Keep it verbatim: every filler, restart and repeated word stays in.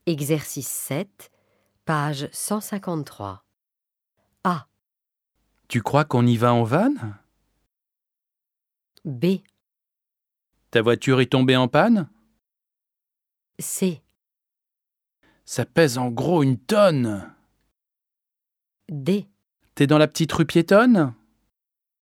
Exercice sept, page cent cinquante-trois. A. Tu crois qu'on y va en van? B. Ta voiture est tombée en panne? C. Ça pèse en gros une tonne. D. T'es dans la petite rue piétonne?